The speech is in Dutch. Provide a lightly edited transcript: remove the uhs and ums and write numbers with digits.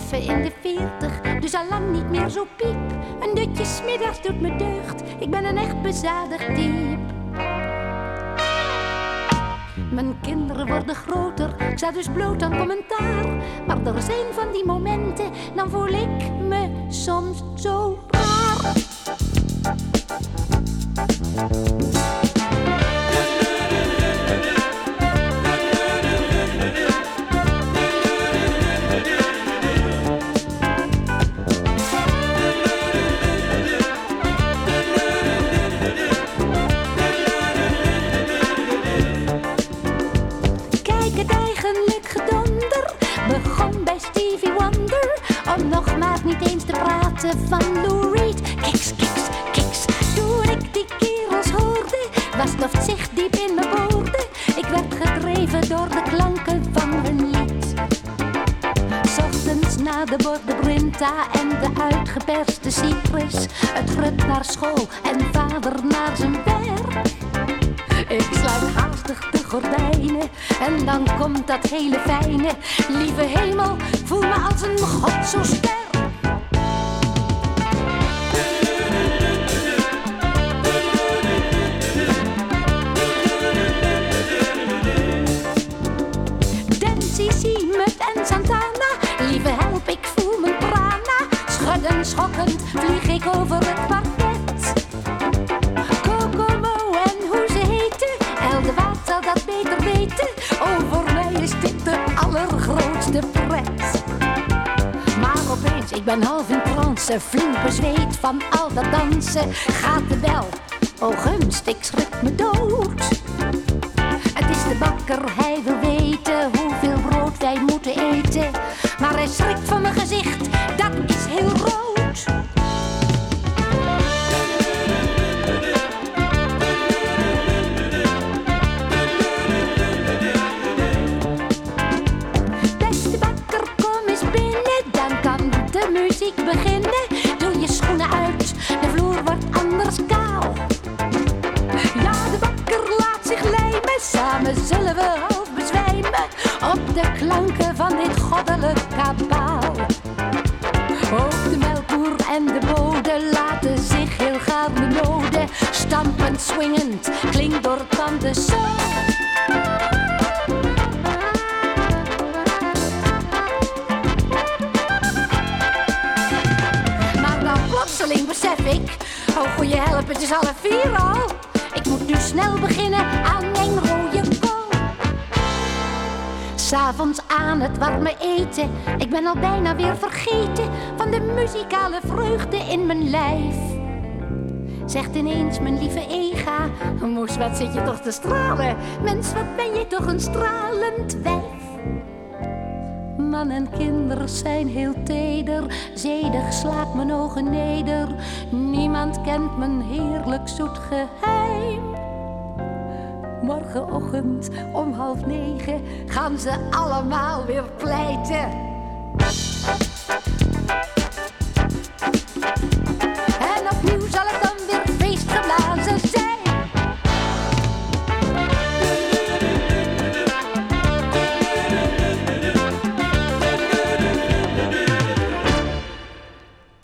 even in de 40, dus al lang niet meer zo piep. Een dutje 's middags doet me deugd, ik ben een echt bezadigd diep. Mijn kinderen worden groter, ik sta dus bloot aan commentaar. Maar er zijn van die momenten, dan voel ik me soms zo raar. Niet eens te praten van Lou Reed. Kiks, kiks, kiks. Toen ik die kerels hoorde, was stoft zich diep in mijn woorden. Ik werd gedreven door de klanken van hun lied. 's Ochtends na de borden Brinta en de uitgeperste Cyprus. Het grut naar school en vader naar zijn werk. Ik sluit haastig de gordijnen en dan komt dat hele fijne. Lieve hemel, voel me als een god zo sterk. En Santana, lieve help, ik voel mijn prana. Schudden, schokkend, vlieg ik over het parket. Kokomo en hoe ze heten, Eldewaard zal dat beter weten. Oh, voor mij is dit de allergrootste pret. Maar opeens, ik ben half in trance, flink bezweet van al dat dansen. Gaat de bel, oh gunst, ik schrik me dood. Het is de bakker, hij wil weten hoeveel brood wij moeten eten. Maar hij schrikt van mijn gezicht, dat is heel rood. Beste bakker, kom eens binnen, dan kan de muziek beginnen. Doe je schoenen uit, de vloer wordt anders kaal. Ja, de bakker laat zich lijmen, samen zullen we half bezwijmen op de klanken van dit goddelijk kabaal. Ook de melkboer en de bode laten zich heel gaarne noden. Stampend, swingend, klinkt door tanden zo. Maar dan plotseling besef ik, oh goeie help, het is 3:30 al. Ik moet nu snel beginnen aan mijn rode kool. 'S Avonds aan het warme eten, ik ben al bijna weer vergeten van de muzikale vreugde in mijn lijf. Zegt ineens mijn lieve Ega, moes, wat zit je toch te stralen? Mens, wat ben je toch een stralend wijf. Man en kinderen zijn heel teder, zedig slaat mijn ogen neder. Niemand kent mijn heerlijk zoet geheim. Morgenochtend om 8:30 gaan ze allemaal weer pleiten.